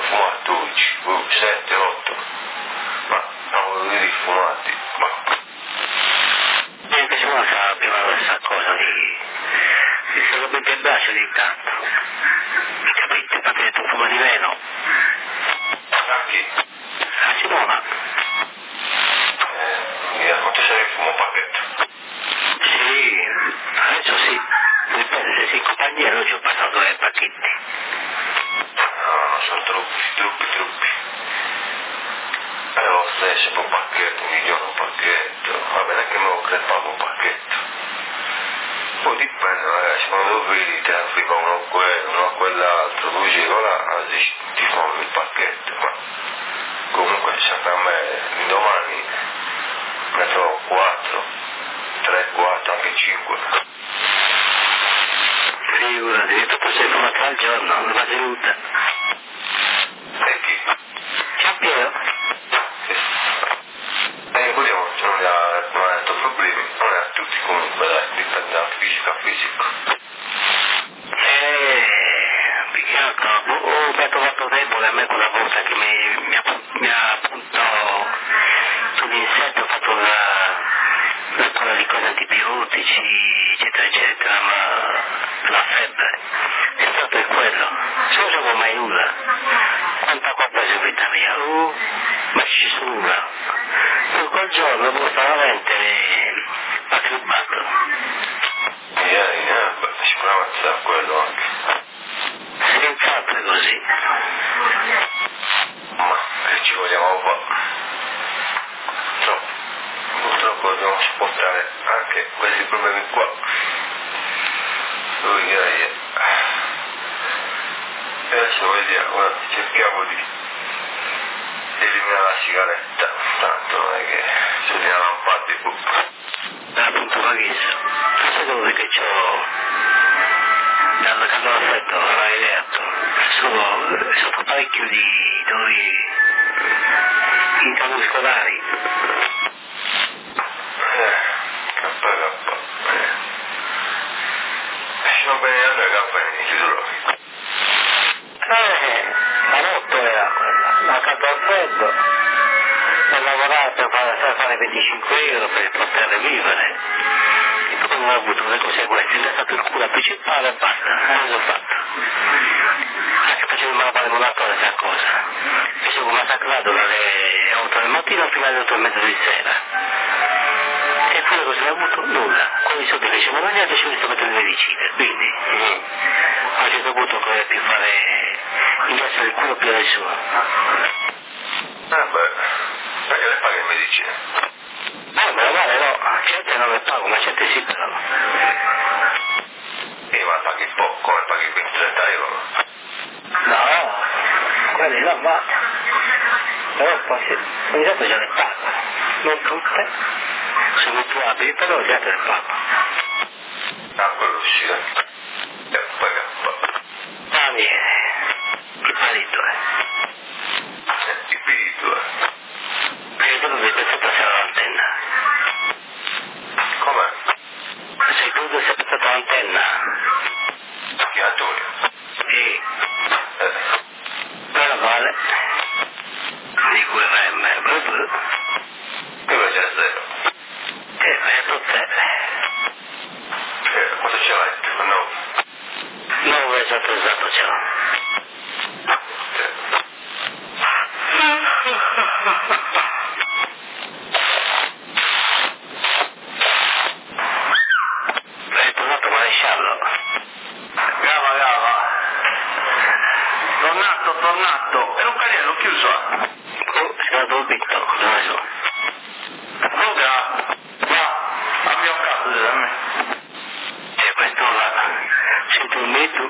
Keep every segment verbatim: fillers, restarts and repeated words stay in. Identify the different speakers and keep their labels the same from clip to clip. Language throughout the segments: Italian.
Speaker 1: fumare dodici, sette, otto, ma siamo tutti fumati, ma...
Speaker 2: Mi piace molto prima questa cosa di... di se lo mette in braccio di intanto. Mi capite? Perché tu fuma di meno.
Speaker 1: A chi?
Speaker 2: A Simona.
Speaker 1: Eh, quanto sei che fumo un pacchetto?
Speaker 2: Sì, adesso sì. Dipende se sei compagniero, oggi ho passato due pacchetti.
Speaker 1: No, no, sono troppi, troppi, troppi. Eh, lo stesso, un pacchetto, un milione un pacchetto. Va bene che me lo crepato un pacchetto. Poi dipende, ragazzi, quando vedi te ne frega uno a quello, uno a quell'altro, tu dici, ora ti fumo il pacchetto, ma comunque sempre a me, domani ne trovo quattro, tre, quattro, anche cinque.
Speaker 2: Figurati, tu sei fumato al giorno, non va tenuta.
Speaker 1: E chi?
Speaker 2: Giampiero?
Speaker 1: E vogliamo, non ha, non ha detto problemi, non è a tutti comunque, dai, dipende da fisica a fisico.
Speaker 2: Eh, picchiato, ho dato molto tempo a me quella volta che mi, mi, ha, mi ha appunto sull'insetto, ho fatto la, la cosa di cose antibiotici, eccetera, eccetera, ma la febbre è stato per quello, se non sapevo mai nulla. Quanta colpa è subita via, uh, ma ci sono nulla. Poi quel giorno ho veramente patrubato.
Speaker 1: Yeah, yeah, beh, sicuramente sarà quello anche.
Speaker 2: Senz'altro è così.
Speaker 1: Ma che ci vogliamo fare? No, purtroppo dobbiamo sopportare anche questi problemi qua. Lui direi. E adesso vediamo, ora cerchiamo di eliminare la sigaretta, tanto non è che se ne lampati poi.
Speaker 2: Appunto l'ho visto. Tu sai dove che c'ho dal caporetto, l'hai letto. Sono sotto parecchio di dolori intramuscolari.
Speaker 1: Eh, kappa kappa. Eh. E non bene andare kappa in idrologi.
Speaker 2: Eh, la notte era quella, la caldo al freddo. Ho lavorato per fare venticinque euro per poter vivere. E poi non ho avuto le conseguenze, mi è stato il culo principale e basta, non l'ho fatto. Anche facevo il male molato questa cosa. Mi sono massacrato dalle otto del mattino fino alle otto e mezza di sera. E poi cosa non ho avuto? Nulla. Quando i soldi che ci hanno mangiato ci ho visto mettere le medicine. Quindi eh, a un certo punto non più fare ingrassare il culo più del suo.
Speaker 1: Eh beh, perché le paghi in medicina?
Speaker 2: No, meno male no, certe non le pago, ma certe sì però.
Speaker 1: Eh, ma paghi poco, come paghi venti trenta euro?
Speaker 2: No, quelli no, ma però poi se, ogni tanto già le pago, non tutte, sono abituabili, però le altre le pago.
Speaker 1: Ah, quello sì, eh. E poi kappa.
Speaker 2: Ah, viene, che parito è.
Speaker 1: Eh, ti pito, eh.
Speaker 2: Perché tu devi sempre passare l'antenna.
Speaker 1: Com'è?
Speaker 2: Sei tu che sei passato l'antenna.
Speaker 1: Macchinatori.
Speaker 2: Sì,
Speaker 1: Eh.
Speaker 2: però vale. Di cui M, proprio.
Speaker 1: Invece è zero.
Speaker 2: Eh, vai a tutte.
Speaker 1: Eh, quanto ce l'hai? No.
Speaker 2: nove esatto esatto ce l'ho. È tornato maresciallo.
Speaker 1: Gava, gava. Tornato, tornato. E un carriello chiuso.
Speaker 2: Oh, si è dormito, dove sono?
Speaker 1: Luca, va, abbiamo un caso da me.
Speaker 2: C'è questo là, si è dormito.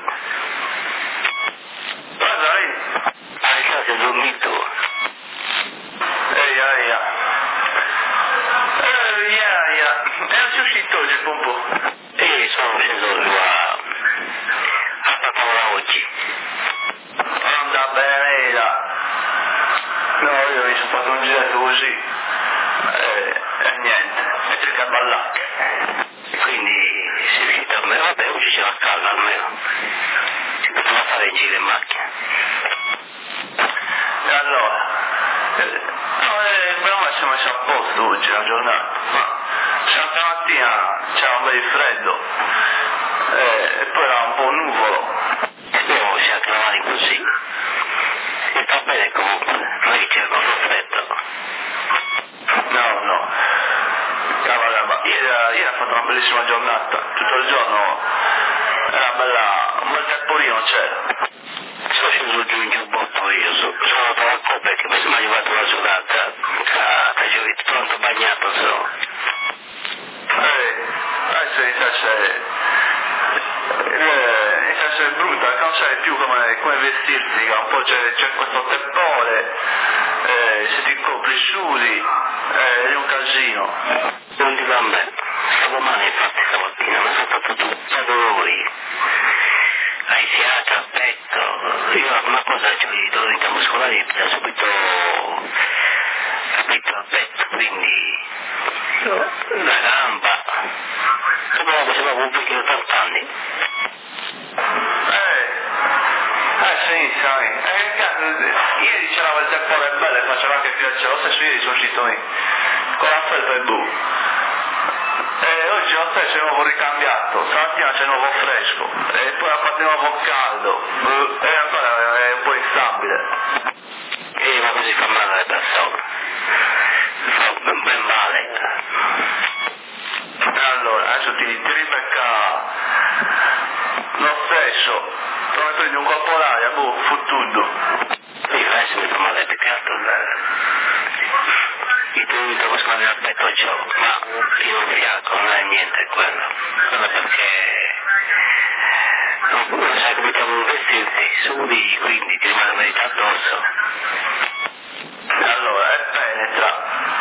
Speaker 1: Guarda lì.
Speaker 2: Ah, già si è dormito.
Speaker 1: Ehi, ehi, ehi, ehi, è uscito oggi il pompo.
Speaker 2: E sono sceso qua a Papaola oggi.
Speaker 1: Anda bene, là. No, io mi sono fatto un giretto così. E, e niente, e cerca a ballare.
Speaker 2: Quindi si è uscito a me, vabbè, oggi c'è la calma almeno. Si poteva fare in giro in macchina.
Speaker 1: E allora? Eh, no, eh, però ma siamo messi a posto oggi, la giornata. Ma stamattina c'era un bel freddo eh, e poi era un po' nuvolo.
Speaker 2: Speriamo sia anche domani così. E va bene comunque, non è che c'è molto freddo.
Speaker 1: No, no. Cavolo, ieri, ieri ha fatto una bellissima giornata, tutto il giorno era bella, un bel temporino c'era.
Speaker 2: Sono sceso giù in giubbotto io, so, sono andato a Coppa perché mi sono arrivato una sudata, ah, facevo pronto bagnato so.
Speaker 1: Eh, adesso inizia a essere, eh, inizia a essere brutta, non sai più come, come vestirsi, un po' c'è, c'è questo tepore, eh, se ti copri sudi, eh, è un casino.
Speaker 2: Non dico a me, stavo male infatti stamattina, mi sono fatto tutto dolori, ai fiati, al petto, io una cosa, cioè i dolori muscolari mi ha subito capito al petto, quindi la gamba, come lo faceva un vecchio di ottanta anni.
Speaker 1: Eh, eh sì, sai, eh, ieri c'era quel tepore bello e faceva anche piacere, lo stesso ieri sono uscito io, con la felpa e bu. E oggi lo stesso è nuovo ricambiato, stamattina c'è nuovo fresco, e poi ha fatto nuovo caldo, e ancora è un po' instabile.
Speaker 2: E ma così fa male alle persone, fa ben, ben male.
Speaker 1: E allora, adesso ti, ti ribecca lo stesso, come prendi un colpo d'aria, boh, fu tutto.
Speaker 2: Io adesso mi fa male perché altro i dolori muscolari al petto c'ho, ma io non fianco, non è niente quello, quello è perché non, non sai come devo vestirti, sudi, quindi ti rimane umidità addosso.
Speaker 1: Allora, e penetra.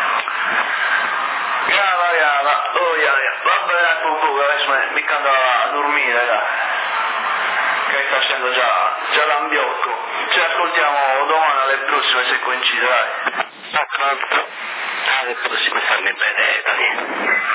Speaker 1: Grava, grava, oh, yeah, yeah. Va bene, poco, adesso mi cado a dormire, dai. Che sta facendo già, già l'ambiocco. Ci ascoltiamo domani alle prossime se coincide, dai.
Speaker 2: D'accordo, alle prossime, stammi bene, Daniele.